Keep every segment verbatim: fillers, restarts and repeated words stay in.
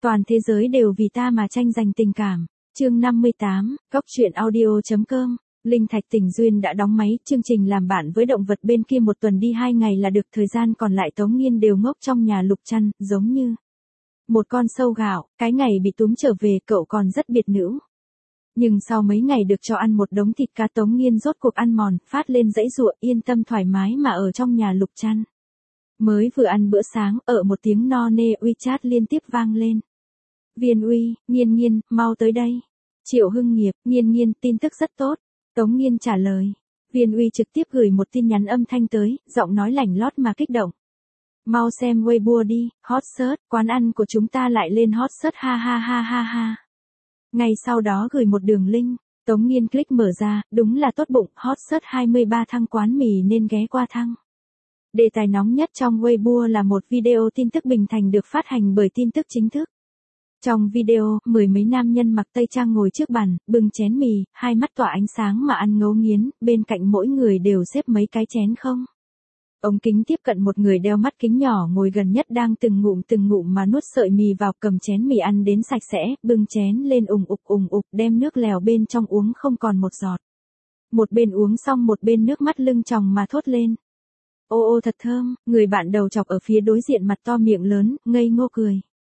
Toàn thế giới đều vì ta mà tranh giành tình cảm. Chương năm mươi tám, Góc truyện audio.com. Linh Thạch Tình Duyên đã đóng máy, chương trình làm bạn với động vật bên kia một tuần đi hai ngày là được, thời gian còn lại Tống Nghiên đều ngốc trong nhà Lục Trăn, giống như một con sâu gạo, cái ngày bị túm trở về cậu còn rất biệt nữ. Nhưng sau mấy ngày được cho ăn một đống thịt cá, Tống Nghiên rốt cuộc ăn mòn, phát lên dãy dụa, yên tâm thoải mái mà ở trong nhà Lục Trăn. Mới vừa ăn bữa sáng, ở một tiếng no nê WeChat liên tiếp vang lên. Viên Uy, Nghiên Nghiên, mau tới đây. Triệu Hưng Nghiệp, Nghiên Nghiên, tin tức rất tốt. Tống Nghiên trả lời. Viên Uy trực tiếp gửi một tin nhắn âm thanh tới, giọng nói lảnh lót mà kích động. Mau xem Weibo đi, hot search, quán ăn của chúng ta lại lên hot search, ha ha ha ha ha. Ngay sau đó gửi một đường link, Tống Nghiên click mở ra, đúng là tốt bụng, hot search hai mươi ba thăng quán mì nên ghé qua thăng. Đề tài nóng nhất trong Weibo là một video tin tức Bình Thành được phát hành bởi tin tức chính thức. Trong video, mười mấy nam nhân mặc tây trang ngồi trước bàn, bưng chén mì, hai mắt tỏa ánh sáng mà ăn ngấu nghiến, bên cạnh mỗi người đều xếp mấy cái chén không. Ống kính tiếp cận một người đeo mắt kính nhỏ ngồi gần nhất đang từng ngụm từng ngụm mà nuốt sợi mì vào, cầm chén mì ăn đến sạch sẽ, bưng chén lên ùng ục ùng ục, đem nước lèo bên trong uống không còn một giọt. Một bên uống xong một bên nước mắt lưng tròng mà thốt lên. Ô ô thật thơm, người bạn đầu chọc ở phía đối diện mặt to miệng lớn, ngây ngô cười.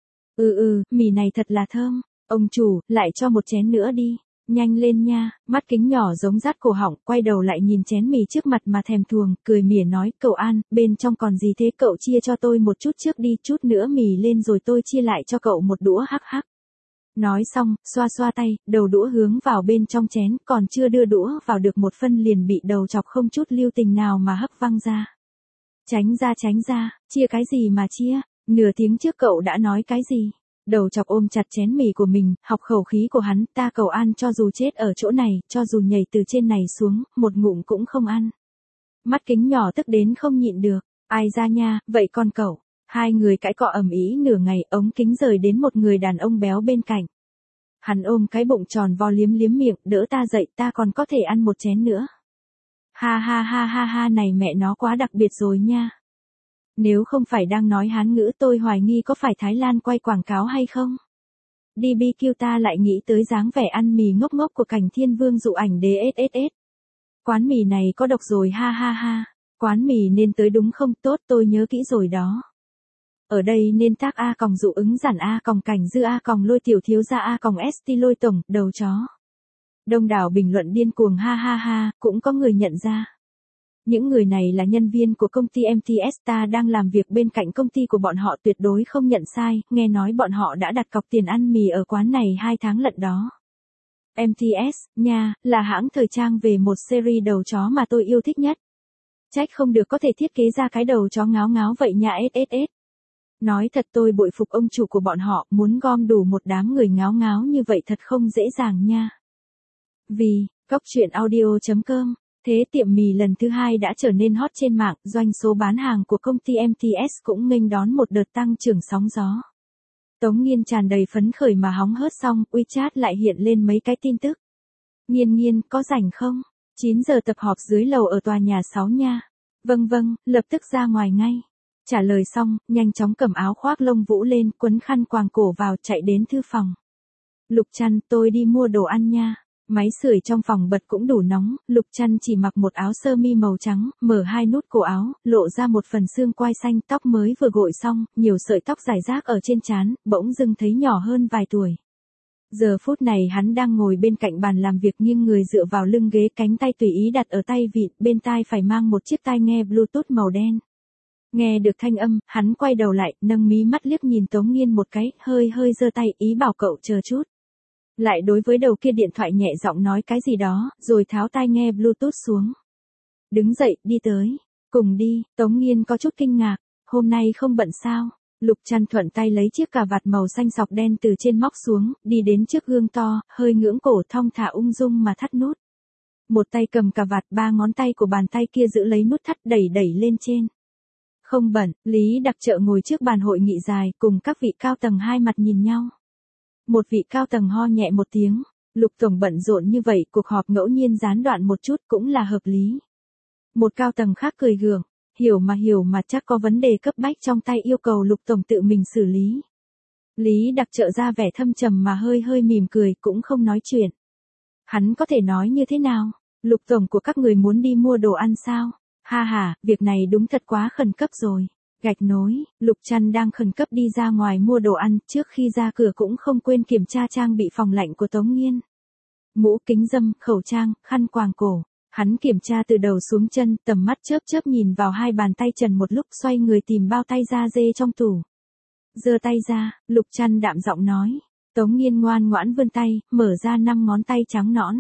Ừ ừ, mì này thật là thơm, ông chủ, lại cho một chén nữa đi, nhanh lên nha, mắt kính nhỏ giống rát cổ họng, quay đầu lại nhìn chén mì trước mặt mà thèm thuồng, cười mỉa nói, cậu An, bên trong còn gì thế, cậu chia cho tôi một chút trước đi, chút nữa mì lên rồi tôi chia lại cho cậu một đũa, hắc hắc. Nói xong, xoa xoa tay, đầu đũa hướng vào bên trong chén, còn chưa đưa đũa vào được một phân liền bị đầu chọc không chút lưu tình nào mà hất văng ra. Tránh ra tránh ra, chia cái gì mà chia, nửa tiếng trước cậu đã nói cái gì? Đầu chọc ôm chặt chén mì của mình, học khẩu khí của hắn, ta cầu An cho dù chết ở chỗ này, cho dù nhảy từ trên này xuống, một ngụm cũng không ăn. Mắt kính nhỏ tức đến không nhịn được, ai ra nha, vậy con cậu. Hai người cãi cọ ầm ĩ nửa ngày, ống kính rời đến một người đàn ông béo bên cạnh. Hắn ôm cái bụng tròn vo liếm liếm miệng, đỡ ta dậy, ta còn có thể ăn một chén nữa. Ha ha ha ha ha, này mẹ nó quá đặc biệt rồi nha. Nếu không phải đang nói Hán ngữ tôi hoài nghi có phải Thái Lan quay quảng cáo hay không. đê bê quy ta lại nghĩ tới dáng vẻ ăn mì ngốc ngốc của Cảnh Thiên Vương dụ ảnh đê ét ét ét. Quán mì này có độc rồi, ha ha ha. Quán mì nên tới đúng không, tốt tôi nhớ kỹ rồi đó. Ở đây nên tác A còng dụ ứng giản A còng cảnh dư A còng lôi tiểu thiếu gia A còng st lôi tổng, đầu chó. Đông đảo bình luận điên cuồng, ha ha ha, cũng có người nhận ra. Những người này là nhân viên của công ty em tê ét, ta đang làm việc bên cạnh công ty của bọn họ, tuyệt đối không nhận sai, nghe nói bọn họ đã đặt cọc tiền ăn mì ở quán này hai tháng lận đó. em tê ét, nha, là hãng thời trang về một series đầu chó mà tôi yêu thích nhất. Trách không được có thể thiết kế ra cái đầu chó ngáo ngáo vậy nha, ét ét ét. Nói thật tôi bội phục ông chủ của bọn họ, muốn gom đủ một đám người ngáo ngáo như vậy thật không dễ dàng nha. Vì, Góc truyện audio.com. Thế tiệm mì lần thứ hai đã trở nên hot trên mạng, doanh số bán hàng của công ty em tê ét cũng nghênh đón một đợt tăng trưởng sóng gió. Tống Nghiên tràn đầy phấn khởi mà hóng hớt xong, WeChat lại hiện lên mấy cái tin tức. Nghiên Nghiên, có rảnh không? chín giờ tập họp dưới lầu ở tòa nhà sáu nha. Vâng vâng, lập tức ra ngoài ngay. Trả lời xong, nhanh chóng cầm áo khoác lông vũ lên, quấn khăn quàng cổ vào, chạy đến thư phòng. Lục Trăn, tôi đi mua đồ ăn nha. Máy sưởi trong phòng bật cũng đủ nóng, Lục Trăn chỉ mặc một áo sơ mi màu trắng, mở hai nút cổ áo, lộ ra một phần xương quai xanh, tóc mới vừa gội xong, nhiều sợi tóc rải rác ở trên trán, bỗng dưng thấy nhỏ hơn vài tuổi. Giờ phút này hắn đang ngồi bên cạnh bàn làm việc, nghiêng người dựa vào lưng ghế, cánh tay tùy ý đặt ở tay vịn, bên tai phải mang một chiếc tai nghe Bluetooth màu đen. Nghe được thanh âm, hắn quay đầu lại, nâng mí mắt liếc nhìn Tống Nghiên một cái, hơi hơi giơ tay, ý bảo cậu chờ chút. Lại đối với đầu kia điện thoại nhẹ giọng nói cái gì đó, rồi tháo tai nghe Bluetooth xuống. Đứng dậy, đi tới. Cùng đi, Tống Nghiên có chút kinh ngạc, hôm nay không bận sao? Lục Trăn thuận tay lấy chiếc cà vạt màu xanh sọc đen từ trên móc xuống, đi đến trước gương to, hơi ngưỡng cổ thong thả ung dung mà thắt nút. Một tay cầm cà vạt, ba ngón tay của bàn tay kia giữ lấy nút thắt, đẩy đẩy lên trên. Không bận, Lý Đặc Trợ ngồi trước bàn hội nghị dài, cùng các vị cao tầng hai mặt nhìn nhau. Một vị cao tầng ho nhẹ một tiếng, Lục tổng bận rộn như vậy, cuộc họp ngẫu nhiên gián đoạn một chút cũng là hợp lý. Một cao tầng khác cười gượng, hiểu mà hiểu mà chắc có vấn đề cấp bách trong tay yêu cầu Lục tổng tự mình xử lý. Lý Đặc Trợ ra vẻ thâm trầm mà hơi hơi mỉm cười cũng không nói chuyện. Hắn có thể nói như thế nào? Lục tổng của các người muốn đi mua đồ ăn sao? Ha ha, việc này đúng thật quá khẩn cấp rồi. Gạch nối, Lục Trăn đang khẩn cấp đi ra ngoài mua đồ ăn, trước khi ra cửa cũng không quên kiểm tra trang bị phòng lạnh của Tống Nghiên. Mũ kính râm, khẩu trang, khăn quàng cổ. Hắn kiểm tra từ đầu xuống chân, tầm mắt chớp chớp nhìn vào hai bàn tay trần một lúc, xoay người tìm bao tay da dê trong tủ. Giơ tay ra, Lục Trăn đạm giọng nói. Tống Nghiên ngoan ngoãn vươn tay, mở ra năm ngón tay trắng nõn.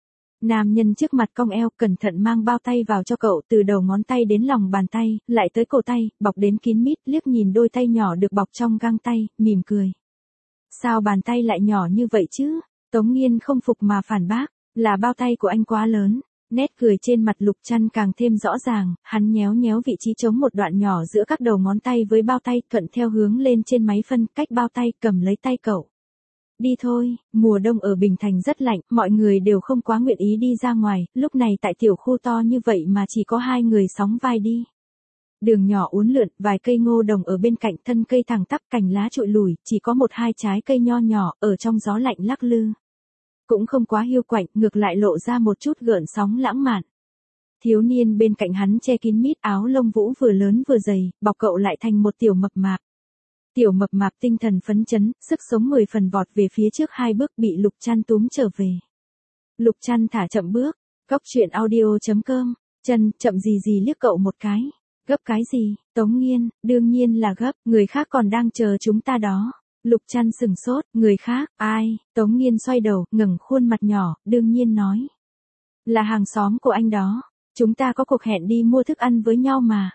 Nam nhân trước mặt cong eo, cẩn thận mang bao tay vào cho cậu, từ đầu ngón tay đến lòng bàn tay, lại tới cổ tay, bọc đến kín mít, liếc nhìn đôi tay nhỏ được bọc trong găng tay, mỉm cười. Sao bàn tay lại nhỏ như vậy chứ? Tống Nghiên không phục mà phản bác, là bao tay của anh quá lớn. Nét cười trên mặt Lục Trăn càng thêm rõ ràng, hắn nhéo nhéo vị trí trống một đoạn nhỏ giữa các đầu ngón tay với bao tay, thuận theo hướng lên trên máy phân, cách bao tay, cầm lấy tay cậu. Đi thôi, mùa đông ở Bình Thành rất lạnh, mọi người đều không quá nguyện ý đi ra ngoài, lúc này tại tiểu khu to như vậy mà chỉ có hai người sóng vai đi. Đường nhỏ uốn lượn, vài cây ngô đồng ở bên cạnh, thân cây thẳng tắp, cành lá trụi lùi, chỉ có một hai trái cây nho nhỏ, ở trong gió lạnh lắc lư. Cũng không quá hiu quạnh, ngược lại lộ ra một chút gợn sóng lãng mạn. Thiếu niên bên cạnh hắn che kín mít, áo lông vũ vừa lớn vừa dày, bọc cậu lại thành một tiểu mập mạp. Tiểu mập mạp tinh thần phấn chấn, sức sống mười phần vọt về phía trước hai bước, bị Lục Trăn túm trở về. Lục Trăn thả chậm bước, Cóc truyện audio chấm com, chân, chậm gì gì liếc cậu một cái. Gấp cái gì? Tống Nghiên, đương nhiên là gấp, người khác còn đang chờ chúng ta đó. Lục Trăn sừng sốt, người khác, ai? Tống Nghiên xoay đầu, ngẩng khuôn mặt nhỏ, đương nhiên nói. Là hàng xóm của anh đó, chúng ta có cuộc hẹn đi mua thức ăn với nhau mà.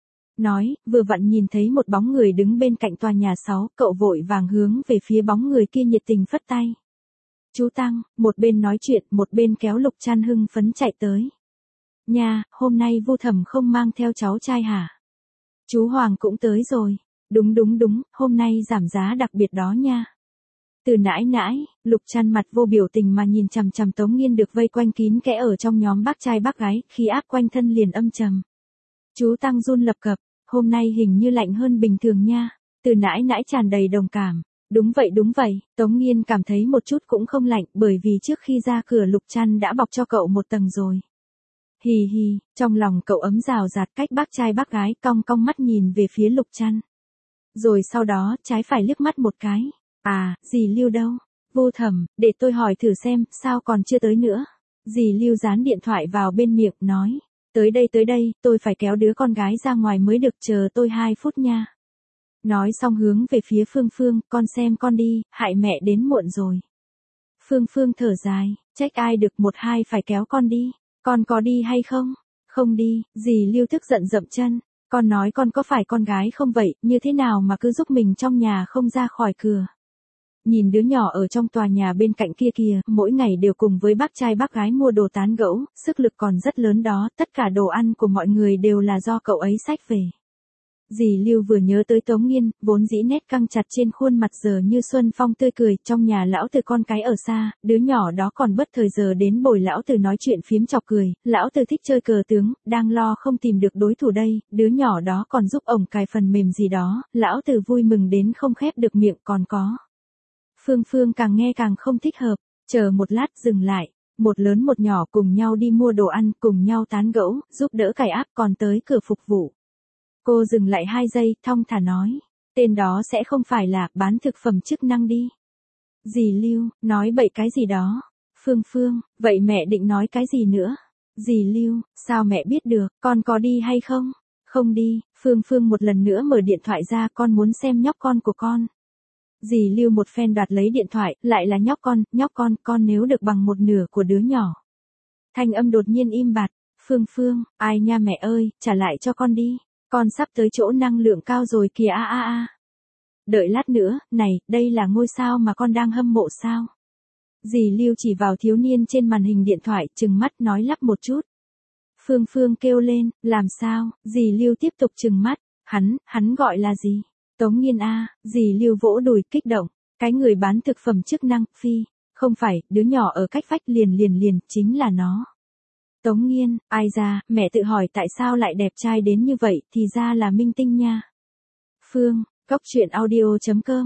Nói, vừa vặn nhìn thấy một bóng người đứng bên cạnh tòa nhà sáu, cậu vội vàng hướng về phía bóng người kia nhiệt tình phất tay. Chú Tăng, một bên nói chuyện, một bên kéo Lục Trăn hưng phấn chạy tới. Nha, hôm nay Vu Thẩm không mang theo cháu trai hả? Chú Hoàng cũng tới rồi. Đúng đúng đúng, hôm nay giảm giá đặc biệt đó nha. Từ nãi nãi, Lục Trăn mặt vô biểu tình mà nhìn chằm chằm Tống Nghiên được vây quanh kín kẽ ở trong nhóm bác trai bác gái, khí áp quanh thân liền âm trầm. Chú Tăng run lập cập, hôm nay hình như lạnh hơn bình thường nha. Từ nãi nãi tràn đầy đồng cảm. Đúng vậy đúng vậy, Tống Nghiên cảm thấy một chút cũng không lạnh, bởi vì trước khi ra cửa Lục Trăn đã bọc cho cậu một tầng rồi. Hì hì, trong lòng cậu ấm rào rạt, cách bác trai bác gái, cong cong mắt nhìn về phía Lục Trăn. Rồi sau đó, trái phải liếc mắt một cái. À, dì Lưu đâu? Vô Thẩm, để tôi hỏi thử xem, sao còn chưa tới nữa? Dì Lưu dán điện thoại vào bên miệng, nói. Tới đây tới đây, tôi phải kéo đứa con gái ra ngoài mới được, chờ tôi hai phút nha. Nói xong hướng về phía Phương Phương, con xem con đi, hại mẹ đến muộn rồi. Phương Phương thở dài, trách ai được một hai phải kéo con đi. Con có đi hay không? Không đi, dì Lưu tức giận dậm chân. Con nói con có phải con gái không vậy, như thế nào mà cứ giúp mình trong nhà không ra khỏi cửa. Nhìn đứa nhỏ ở trong tòa nhà bên cạnh kia kìa, mỗi ngày đều cùng với bác trai bác gái mua đồ tán gẫu, sức lực còn rất lớn đó, tất cả đồ ăn của mọi người đều là do cậu ấy xách về. Dì Lưu vừa nhớ tới Tống Nghiên, vốn dĩ nét căng chặt trên khuôn mặt giờ như xuân phong tươi cười, trong nhà lão từ con cái ở xa, đứa nhỏ đó còn bất thời giờ đến bồi lão từ nói chuyện phiếm chọc cười, lão từ thích chơi cờ tướng, đang lo không tìm được đối thủ đây, đứa nhỏ đó còn giúp ổng cài phần mềm gì đó, lão từ vui mừng đến không khép được miệng. Còn có. Phương Phương càng nghe càng không thích hợp, chờ một lát dừng lại, một lớn một nhỏ cùng nhau đi mua đồ ăn, cùng nhau tán gẫu, giúp đỡ cài app, còn tới cửa phục vụ. Cô dừng lại hai giây, thong thả nói, tên đó sẽ không phải là bán thực phẩm chức năng đi. Dì Lưu, nói bậy cái gì đó. Phương Phương, vậy mẹ định nói cái gì nữa? Dì Lưu, sao mẹ biết được, con có đi hay không? Không đi. Phương Phương một lần nữa mở điện thoại ra, con muốn xem nhóc con của con. Dì Lưu một phen đoạt lấy điện thoại, lại là nhóc con, nhóc con, con nếu được bằng một nửa của đứa nhỏ. Thanh âm đột nhiên im bặt. Phương Phương, ai nha mẹ ơi, trả lại cho con đi. Con sắp tới chỗ năng lượng cao rồi kìa a a a. Đợi lát nữa, này, đây là ngôi sao mà con đang hâm mộ sao? Dì Lưu chỉ vào thiếu niên trên màn hình điện thoại, trừng mắt nói lắp một chút. Phương Phương kêu lên, làm sao? Dì Lưu tiếp tục trừng mắt, hắn, hắn gọi là gì? Tống Nghiên a. Dì Lưu vỗ đùi kích động, cái người bán thực phẩm chức năng, phi, không phải, đứa nhỏ ở cách vách liền liền liền, chính là nó. Tống Nghiên, ai ra, mẹ tự hỏi tại sao lại đẹp trai đến như vậy, thì ra là minh tinh nha. Phương, Cóc truyện audio chấm com.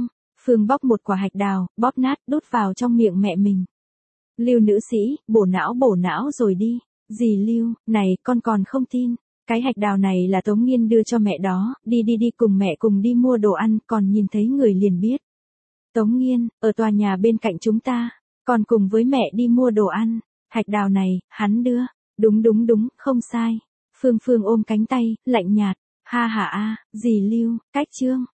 Phương bóc một quả hạch đào, bóp nát, đút vào trong miệng mẹ mình. Lưu nữ sĩ, bổ não bổ não rồi đi. Dì Lưu, này, con còn không tin. Cái hạch đào này là Tống Nghiên đưa cho mẹ đó, đi đi đi cùng mẹ cùng đi mua đồ ăn, còn nhìn thấy người liền biết. Tống Nghiên, ở tòa nhà bên cạnh chúng ta, còn cùng với mẹ đi mua đồ ăn. Hạch đào này, hắn đưa. Đúng đúng đúng, không sai. Phương Phương ôm cánh tay, lạnh nhạt. Ha ha a, dì Lưu, cách chương.